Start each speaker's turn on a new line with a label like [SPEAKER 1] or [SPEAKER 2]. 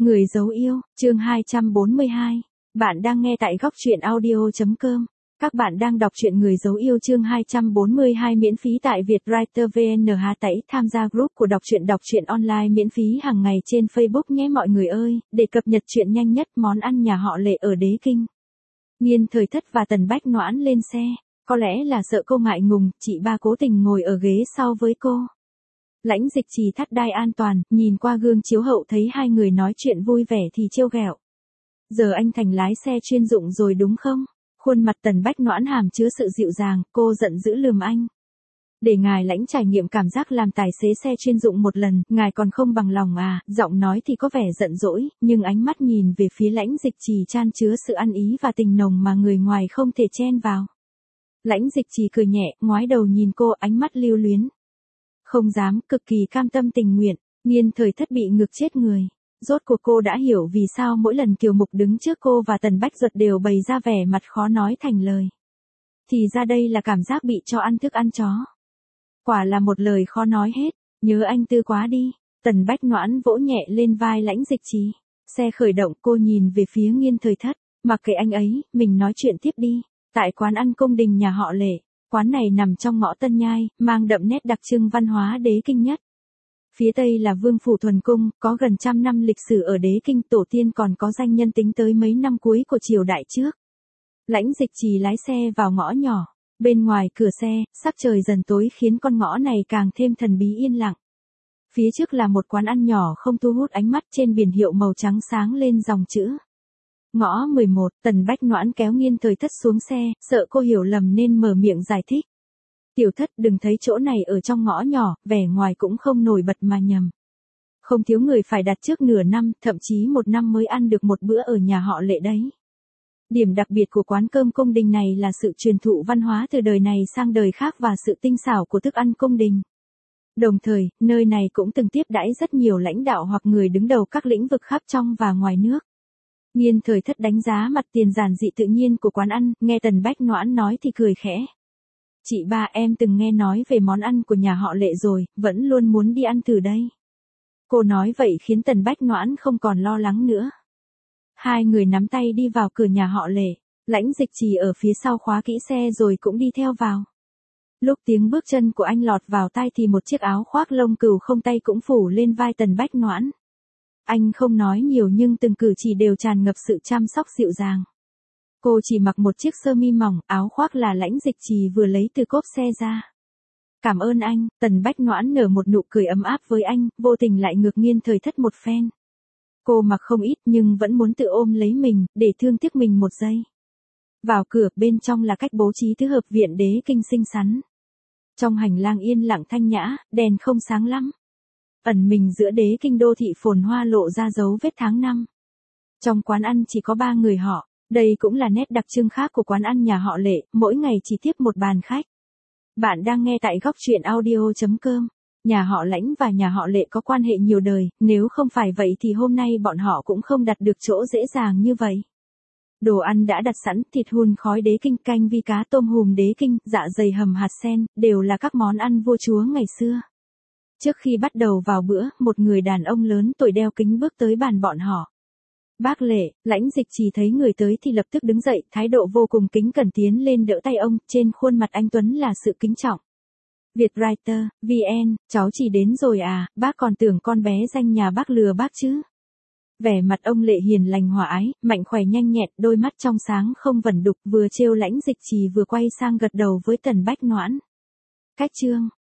[SPEAKER 1] Người dấu yêu, chương 242. Bạn đang nghe tại góc truyện audio.com. Các bạn đang đọc truyện Người dấu yêu chương 242 miễn phí tại Vietwriter VN. Tẩy tham gia group của đọc truyện online miễn phí hàng ngày trên Facebook nhé mọi người ơi, để cập nhật chuyện nhanh nhất. Món ăn nhà họ Lệ ở Đế Kinh. Nghiên Thời Thất và Tần Bách Noãn lên xe, có lẽ là sợ cô ngại ngùng, chị ba cố tình ngồi ở ghế sau với cô. Lãnh Dịch Trì thắt đai an toàn, nhìn qua gương chiếu hậu thấy hai người nói chuyện vui vẻ thì trêu ghẹo. Giờ anh thành lái xe chuyên dụng rồi đúng không? Khuôn mặt Tần Bách Noãn hàm chứa sự dịu dàng, cô giận dữ lườm anh. Để ngài Lãnh trải nghiệm cảm giác làm tài xế xe chuyên dụng một lần, ngài còn không bằng lòng à? Giọng nói thì có vẻ giận dỗi, nhưng ánh mắt nhìn về phía Lãnh Dịch Trì chan chứa sự ăn ý và tình nồng mà người ngoài không thể chen vào. Lãnh Dịch Trì cười nhẹ, ngoái đầu nhìn cô, ánh mắt lưu luyến. Không dám, cực kỳ cam tâm tình nguyện. Nghiên Thời Thất bị ngược chết người. Rốt cuộc cô đã hiểu vì sao mỗi lần Kiều Mục đứng trước cô và Tần Bách Duật đều bày ra vẻ mặt khó nói thành lời. Thì ra đây là cảm giác bị cho ăn thức ăn chó. Quả là một lời khó nói hết. Nhớ anh Tư quá đi. Tần Bách Noãn vỗ nhẹ lên vai Lãnh Dịch Trì. Xe khởi động, cô nhìn về phía Nghiên Thời Thất. Mặc kệ anh ấy, mình nói chuyện tiếp đi. Tại quán ăn Cung Đình nhà họ Lệ. Quán này nằm trong ngõ Tân Nhai, mang đậm nét đặc trưng văn hóa Đế Kinh nhất. Phía Tây là Vương Phủ Thuần Cung, có gần 100 năm lịch sử ở Đế Kinh, tổ tiên còn có danh nhân tính tới mấy năm cuối của triều đại trước. Lãnh Dịch Trì lái xe vào ngõ nhỏ, bên ngoài cửa xe, sắc trời dần tối khiến con ngõ này càng thêm thần bí yên lặng. Phía trước là một quán ăn nhỏ không thu hút ánh mắt, trên biển hiệu màu trắng sáng lên dòng chữ. Ngõ 11, Tần Bách Noãn kéo Nghiên Thời Thất xuống xe, sợ cô hiểu lầm nên mở miệng giải thích. Tiểu Thất đừng thấy chỗ này ở trong ngõ nhỏ, vẻ ngoài cũng không nổi bật mà nhầm. Không thiếu người phải đặt trước nửa năm, thậm chí một năm mới ăn được một bữa ở nhà họ Lệ đấy. Điểm đặc biệt của quán cơm Cung Đình này là sự truyền thụ văn hóa từ đời này sang đời khác và sự tinh xảo của thức ăn cung đình. Đồng thời, nơi này cũng từng tiếp đãi rất nhiều lãnh đạo hoặc người đứng đầu các lĩnh vực khắp trong và ngoài nước. Nghiên Thời Thất đánh giá mặt tiền giản dị tự nhiên của quán ăn, nghe Tần Bách Noãn nói thì cười khẽ. Chị ba em từng nghe nói về món ăn của nhà họ Lệ rồi, vẫn luôn muốn đi ăn thử đây. Cô nói vậy khiến Tần Bách Noãn không còn lo lắng nữa. Hai người nắm tay đi vào cửa nhà họ Lệ, Lãnh Dịch Trì ở phía sau khóa kỹ xe rồi cũng đi theo vào. Lúc tiếng bước chân của anh lọt vào tai thì một chiếc áo khoác lông cừu không tay cũng phủ lên vai Tần Bách Noãn. Anh không nói nhiều nhưng từng cử chỉ đều tràn ngập sự chăm sóc dịu dàng. Cô chỉ mặc một chiếc sơ mi mỏng, áo khoác là Lãnh Dịch Trì vừa lấy từ cốp xe ra. Cảm ơn anh, Tần Bách Noãn nở một nụ cười ấm áp với anh, vô tình lại ngược Nghiên Thời Thất một phen. Cô mặc không ít nhưng vẫn muốn tự ôm lấy mình, để thương tiếc mình một giây. Vào cửa, bên trong là cách bố trí tứ hợp viện Đế Kinh xinh xắn. Trong hành lang yên lặng thanh nhã, đèn không sáng lắm. Ẩn mình giữa Đế Kinh đô thị phồn hoa lộ ra dấu vết tháng năm. Trong quán ăn chỉ có 3 người họ, đây cũng là nét đặc trưng khác của quán ăn nhà họ Lệ, mỗi ngày chỉ tiếp một bàn khách. Bạn đang nghe tại góc truyện audio.com. Nhà họ Lãnh và nhà họ Lệ có quan hệ nhiều đời, nếu không phải vậy thì hôm nay bọn họ cũng không đặt được chỗ dễ dàng như vậy. Đồ ăn đã đặt sẵn, thịt hun khói Đế Kinh, canh vi cá tôm hùm Đế Kinh, dạ dày hầm hạt sen, đều là các món ăn vua chúa ngày xưa. Trước khi bắt đầu vào bữa, một người đàn ông lớn tuổi đeo kính bước tới bàn bọn họ. Bác Lệ, Lãnh Dịch Trì thấy người tới thì lập tức đứng dậy, thái độ vô cùng kính cẩn tiến lên đỡ tay ông, trên khuôn mặt anh Tuấn là sự kính trọng. Vietwriter, VN, cháu chỉ đến rồi à, bác còn tưởng con bé danh nhà bác lừa bác chứ. Vẻ mặt ông Lệ hiền lành hòa ái, mạnh khỏe nhanh nhẹn, đôi mắt trong sáng không vẩn đục, vừa trêu Lãnh Dịch Trì vừa quay sang gật đầu với Tần Bách Noãn. Cách chương.